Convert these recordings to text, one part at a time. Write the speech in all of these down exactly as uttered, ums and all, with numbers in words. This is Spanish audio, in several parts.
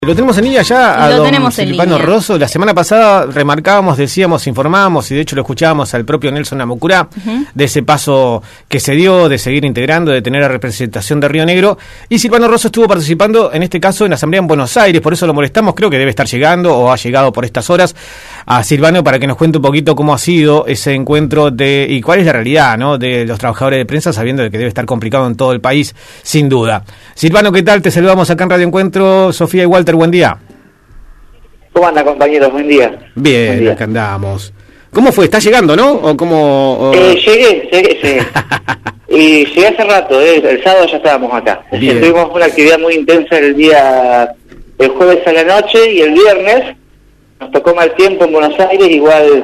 Lo tenemos en línea ya a Lo don Silvano Rosso. La semana pasada remarcábamos, decíamos, informábamos y de hecho lo escuchábamos al propio Nelson Namucurá, uh-huh. de ese paso que se dio de seguir integrando, de tener la representación de Río Negro. Y Silvano Rosso estuvo participando, en este caso, en la Asamblea en Buenos Aires, por eso lo molestamos, creo que debe estar llegando o ha llegado por estas horas a Silvano para que nos cuente un poquito cómo ha sido ese encuentro de y cuál es la realidad, ¿no?, de los trabajadores de prensa, sabiendo de que debe estar complicado en todo el país, sin duda. Silvano, ¿qué tal? Te saludamos acá en Radio Encuentro. Sofía y Walter, buen día. ¿Cómo andan, compañeros? Buen día. Bien, buen día. Acá andamos. ¿Cómo fue? ¿Estás llegando, no? ¿O cómo? O... Eh, llegué, llegué, llegué. Y llegué hace rato, eh, el sábado ya estábamos acá. Bien. Tuvimos una actividad muy intensa el día, el jueves a la noche y el viernes. Nos tocó mal tiempo en Buenos Aires, igual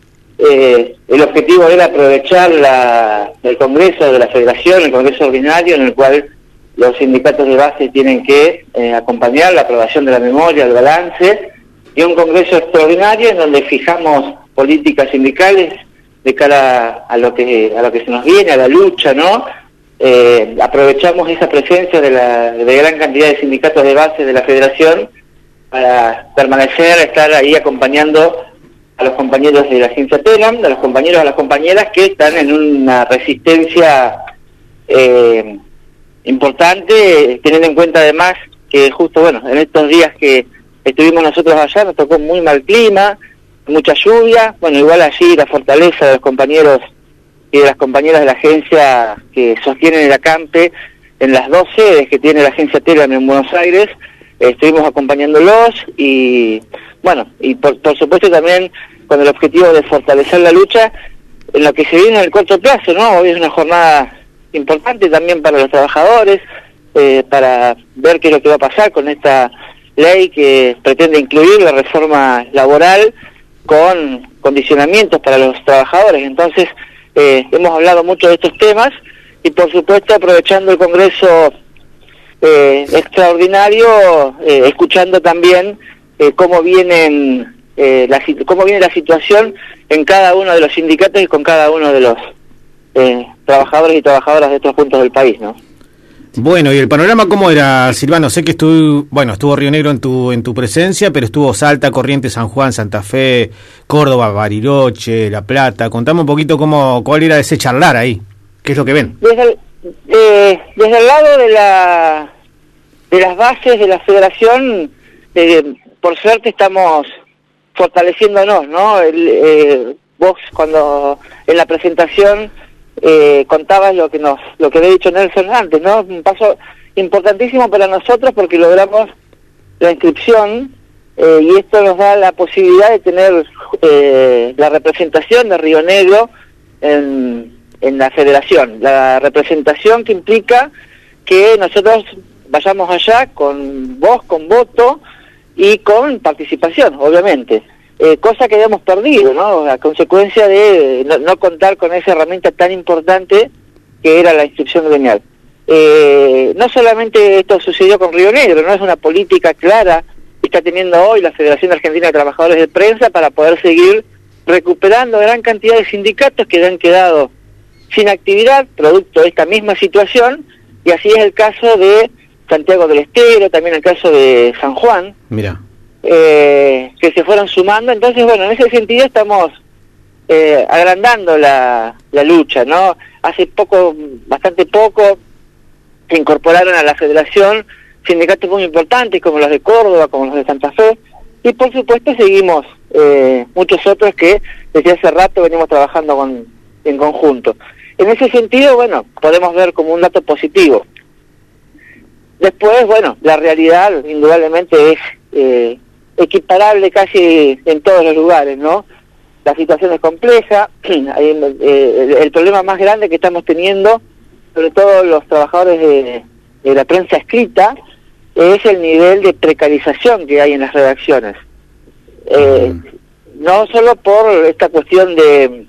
eh, el objetivo era aprovechar la, el congreso de la Federación, el congreso ordinario, en el cual los sindicatos de base tienen que eh, acompañar la aprobación de la memoria, el balance, y un congreso extraordinario en donde fijamos políticas sindicales de cara a lo que a lo que se nos viene, a la lucha, ¿no? Eh, aprovechamos esa presencia de la de gran cantidad de sindicatos de base de la Federación para permanecer, estar ahí acompañando a los compañeros de la agencia TELAM, a los compañeros, a las compañeras que están en una resistencia eh, importante, teniendo en cuenta además que justo, bueno, en estos días que estuvimos nosotros allá, nos tocó muy mal clima, mucha lluvia, bueno, igual allí la fortaleza de los compañeros y de las compañeras de la agencia que sostienen el acampe en las dos sedes que tiene la agencia TELAM en Buenos Aires, eh, estuvimos acompañándolos y, bueno, y por, por supuesto también con el objetivo de fortalecer la lucha en lo que se viene en el corto plazo, ¿no? Hoy es una jornada importante también para los trabajadores, eh, para ver qué es lo que va a pasar con esta ley que pretende incluir la reforma laboral con condicionamientos para los trabajadores. Entonces, eh, hemos hablado mucho de estos temas y, por supuesto, aprovechando el Congreso eh, extraordinario, eh, escuchando también eh, cómo vienen eh, la, cómo viene la situación en cada uno de los sindicatos y con cada uno de los eh, trabajadores y trabajadoras de otros puntos del país, ¿no? Bueno, ¿y el panorama cómo era, Silvano? Sé que estuvo, bueno, estuvo Río Negro en tu en tu presencia, pero estuvo Salta, Corrientes, San Juan, Santa Fe, Córdoba, Bariloche, La Plata. Contame un poquito cómo cuál era ese charlar ahí. ¿Qué es lo que ven? Desde el, eh, desde el lado de la de las bases de la Federación, eh, por suerte estamos fortaleciéndonos, ¿no? El, eh, vos cuando en la presentación Eh, contabas lo que nos lo que había dicho Nelson antes, ¿no? Un paso importantísimo para nosotros porque logramos la inscripción eh, y esto nos da la posibilidad de tener eh, la representación de Río Negro en, en la Federación, la representación que implica que nosotros vayamos allá con voz, con voto y con participación, obviamente. Eh, cosa que habíamos perdido, ¿no? A consecuencia de no, no contar con esa herramienta tan importante que era la inscripción gremial. Eh, no solamente esto sucedió con Río Negro, no es una política clara que está teniendo hoy la Federación Argentina de Trabajadores de Prensa para poder seguir recuperando gran cantidad de sindicatos que han quedado sin actividad, producto de esta misma situación, y así es el caso de Santiago del Estero, también el caso de San Juan. Mira. Eh, que se fueron sumando. Entonces, bueno, en ese sentido estamos eh, agrandando la, la lucha, ¿no? Hace poco, bastante poco, se incorporaron a la Federación sindicatos muy importantes como los de Córdoba, como los de Santa Fe, y por supuesto seguimos eh, muchos otros que desde hace rato venimos trabajando con, en conjunto. En ese sentido, bueno, podemos ver como un dato positivo. Después, bueno, la realidad indudablemente es eh, equiparable casi en todos los lugares, ¿no? La situación es compleja, eh, el problema más grande que estamos teniendo, sobre todo los trabajadores de, de la prensa escrita, es el nivel de precarización que hay en las redacciones. Eh, no solo por esta cuestión de,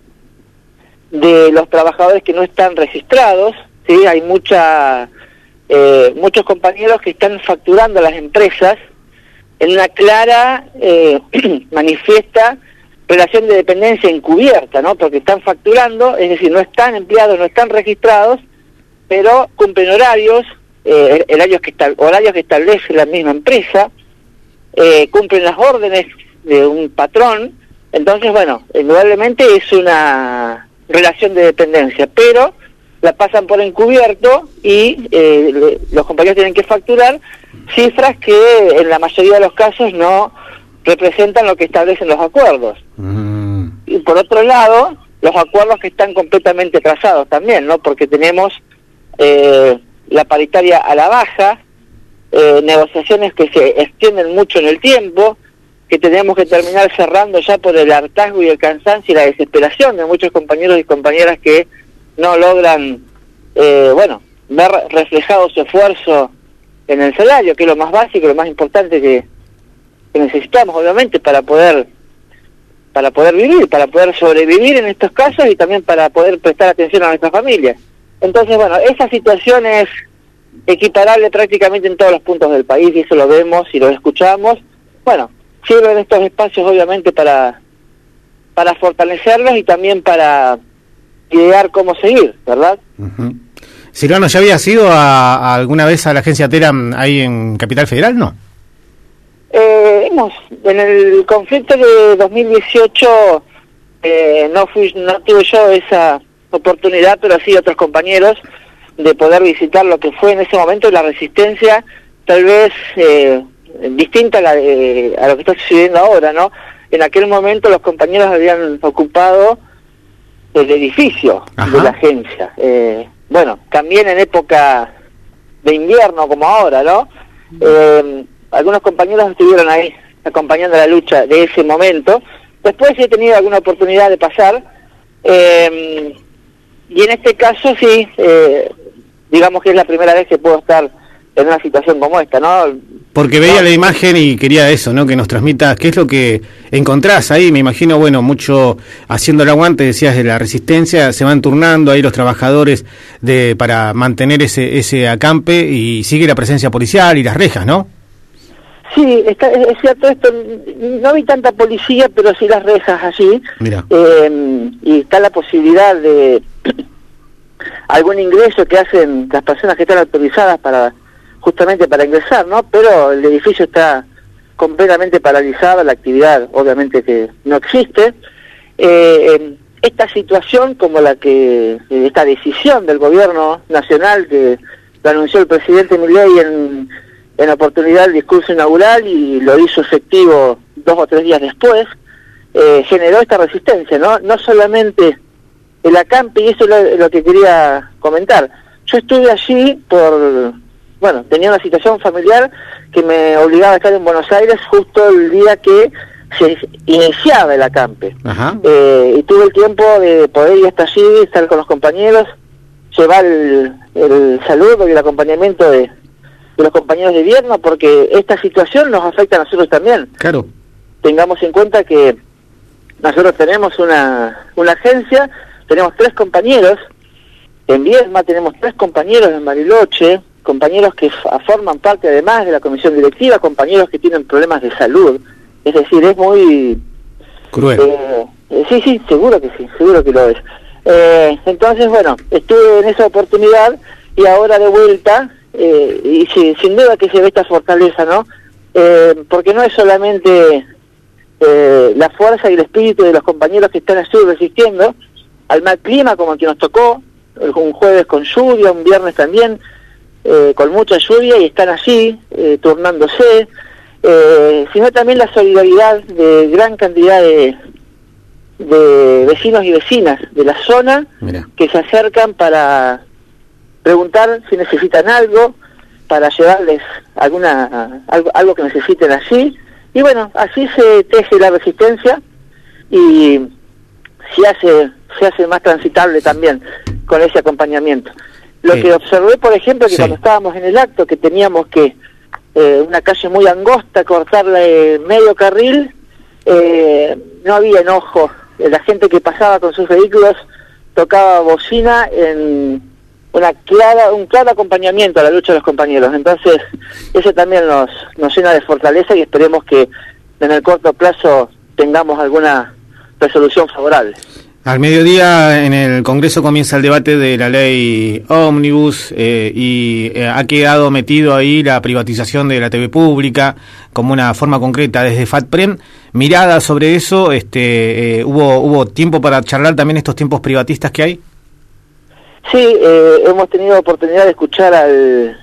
de los trabajadores que no están registrados, ¿sí? Hay mucha, eh, muchos compañeros que están facturando a las empresas en una clara, eh, manifiesta relación de dependencia encubierta, ¿no? Porque están facturando, es decir, no están empleados, no están registrados, pero cumplen horarios, eh, horarios, que horarios que establece la misma empresa, eh, cumplen las órdenes de un patrón. Entonces, bueno, indudablemente es una relación de dependencia, pero la pasan por encubierto y eh, le, los compañeros tienen que facturar cifras que en la mayoría de los casos no representan lo que establecen los acuerdos. Mm. Y por otro lado, los acuerdos que están completamente trazados también, ¿no? Porque tenemos eh, la paritaria a la baja, eh, negociaciones que se extienden mucho en el tiempo, que tenemos que terminar cerrando ya por el hartazgo y el cansancio y la desesperación de muchos compañeros y compañeras que no logran, eh, bueno, ver reflejado su esfuerzo en el salario, que es lo más básico, lo más importante que, que necesitamos, obviamente, para poder para poder vivir, para poder sobrevivir en estos casos y también para poder prestar atención a nuestras familias. Entonces, bueno, esa situación es equiparable prácticamente en todos los puntos del país, y eso lo vemos y lo escuchamos. Bueno, sirven estos espacios obviamente para para fortalecerlos y también para idear cómo seguir, ¿verdad? Uh-huh. Silvano, ¿ya había ido a, a alguna vez a la agencia TERAM ahí en Capital Federal, no? Eh, hemos, en el conflicto de dos mil dieciocho eh, no fui, no tuve yo esa oportunidad, pero sí otros compañeros, de poder visitar lo que fue en ese momento la resistencia, tal vez eh, distinta a, la de, a lo que está sucediendo ahora, ¿no? En aquel momento los compañeros habían ocupado el edificio Ajá. de la agencia. Eh, bueno, también en época de invierno como ahora, ¿no? Eh, algunos compañeros estuvieron ahí acompañando la lucha de ese momento. Después he tenido alguna oportunidad de pasar, eh, y en este caso sí, eh, digamos que es la primera vez que puedo estar en una situación como esta, ¿no? Porque veía no. la imagen y quería eso, ¿no? Que nos transmita qué es lo que encontrás ahí. Me imagino, bueno, mucho haciendo el aguante, decías, de la resistencia, se van turnando ahí los trabajadores de para mantener ese ese acampe, y sigue la presencia policial y las rejas, ¿no? Sí, está, es cierto esto. No vi tanta policía, pero sí las rejas allí. Mira. Eh, y está la posibilidad de algún ingreso que hacen las personas que están autorizadas para justamente para ingresar, ¿no? Pero el edificio está completamente paralizado, la actividad obviamente que no existe. Eh, esta situación, como la que, esta decisión del gobierno nacional que lo anunció el presidente Milei en, en oportunidad del discurso inaugural y lo hizo efectivo dos o tres días después, eh, generó esta resistencia, ¿no? No solamente el acampe, y eso es lo, lo que quería comentar. Yo estuve allí por... Bueno, tenía una situación familiar que me obligaba a estar en Buenos Aires justo el día que se iniciaba el acampe. Ajá. Eh, y tuve el tiempo de poder ir hasta allí, estar con los compañeros, llevar el, el saludo y el acompañamiento de, de los compañeros de Viedma, porque esta situación nos afecta a nosotros también. Claro. Tengamos en cuenta que nosotros tenemos una, una agencia, tenemos tres compañeros en Viedma, tenemos tres compañeros en Bariloche, compañeros que forman parte además de la comisión directiva, compañeros que tienen problemas de salud. Es decir, es muy... cruel. Eh, eh, sí, sí, seguro que sí, seguro que lo es. Eh, entonces, bueno, estuve en esa oportunidad y ahora de vuelta, eh, y sí, sin duda que se ve esta fortaleza, ¿no? Eh, porque no es solamente eh, la fuerza y el espíritu de los compañeros que están allí resistiendo al mal clima como el que nos tocó, un jueves con lluvia, un viernes también, Eh, con mucha lluvia, y están allí eh, turnándose, eh, sino también la solidaridad de gran cantidad de, de vecinos y vecinas de la zona. Mirá. Que se acercan para preguntar si necesitan algo, para llevarles alguna algo, algo que necesiten allí, y bueno, así se teje la resistencia y se hace se hace más transitable también con ese acompañamiento. Lo sí. que observé, por ejemplo, que sí. cuando estábamos en el acto, que teníamos que, eh, una calle muy angosta, cortarle medio carril, eh, no había enojo. La gente que pasaba con sus vehículos tocaba bocina en una clara, un claro acompañamiento a la lucha de los compañeros. Entonces, eso también nos, nos llena de fortaleza, y esperemos que en el corto plazo tengamos alguna resolución favorable. Al mediodía en el Congreso comienza el debate de la ley Ómnibus eh, y eh, ha quedado metido ahí la privatización de la T V pública como una forma concreta desde FATPREM. Mirada sobre eso, este, eh, ¿hubo, hubo tiempo para charlar también estos tiempos privatistas que hay? Sí, eh, hemos tenido oportunidad de escuchar al,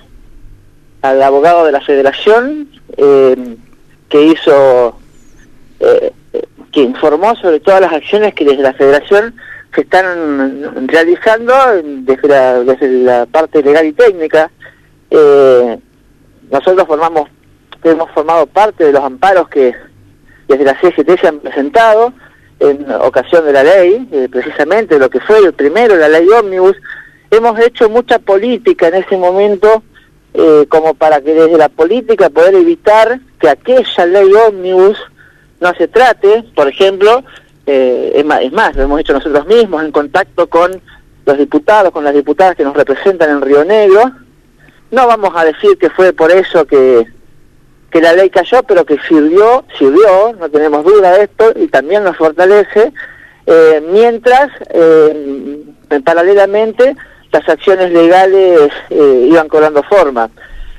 al abogado de la Federación eh, que hizo... Eh, que informó sobre todas las acciones que desde la Federación se están realizando desde la, desde la parte legal y técnica. Eh, nosotros formamos hemos formado parte de los amparos que desde la C G T se han presentado en ocasión de la ley, eh, precisamente lo que fue el primero, la ley Ómnibus. Hemos hecho mucha política en ese momento eh, como para que desde la política poder evitar que aquella ley Ómnibus no se trate. Por ejemplo, eh, es, más, es más, lo hemos hecho nosotros mismos en contacto con los diputados, con las diputadas que nos representan en Río Negro. No vamos a decir que fue por eso que, que la ley cayó, pero que sirvió, sirvió, no tenemos duda de esto, y también nos fortalece, eh, mientras, eh, paralelamente, las acciones legales eh, iban cobrando forma.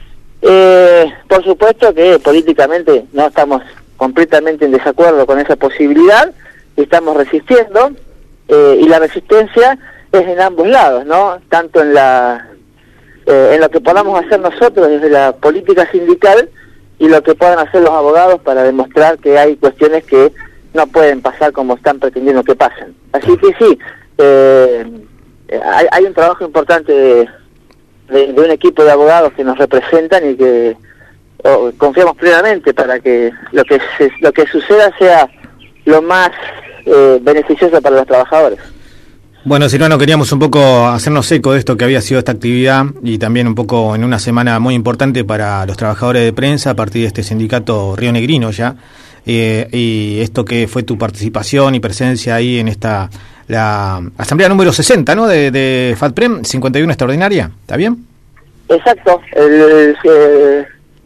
Eh, por supuesto que políticamente no estamos completamente en desacuerdo con esa posibilidad, estamos resistiendo, eh, y la resistencia es en ambos lados, ¿no? Tanto en la eh, en lo que podamos hacer nosotros desde la política sindical y lo que puedan hacer los abogados para demostrar que hay cuestiones que no pueden pasar como están pretendiendo que pasen. Así que sí, eh, hay, hay un trabajo importante de, de, de un equipo de abogados que nos representan y que Oh, confiamos plenamente para que lo que se, lo que suceda sea lo más eh, beneficioso para los trabajadores. Bueno, Silvano, queríamos un poco hacernos eco de esto que había sido esta actividad y también un poco en una semana muy importante para los trabajadores de prensa a partir de este sindicato rionegrino ya, eh, y esto que fue tu participación y presencia ahí en esta la asamblea número sesenta, ¿no? De, de FATPREM, cincuenta y uno extraordinaria, ¿está bien? Exacto, el... el, el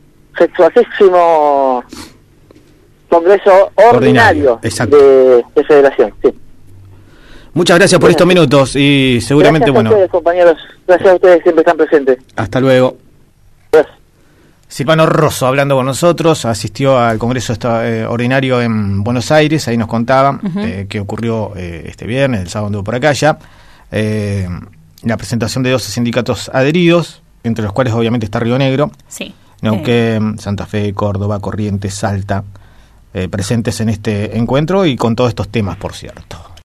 sexuagésimo Congreso Ordinario, ordinario de, de Federación. Sí. Muchas gracias por estos minutos y seguramente, gracias a bueno... ustedes, compañeros. Gracias a ustedes, siempre están presentes. Hasta luego. Gracias. Silvano Rosso hablando con nosotros, asistió al Congreso eh, Ordinario en Buenos Aires, ahí nos contaba uh-huh. eh, qué ocurrió eh, este viernes, el sábado anduvo por acá ya, eh, la presentación de doce sindicatos adheridos, entre los cuales obviamente está Río Negro. Sí. Neuquén, Santa Fe, Córdoba, Corrientes, Salta, eh, presentes en este encuentro y con todos estos temas, por cierto.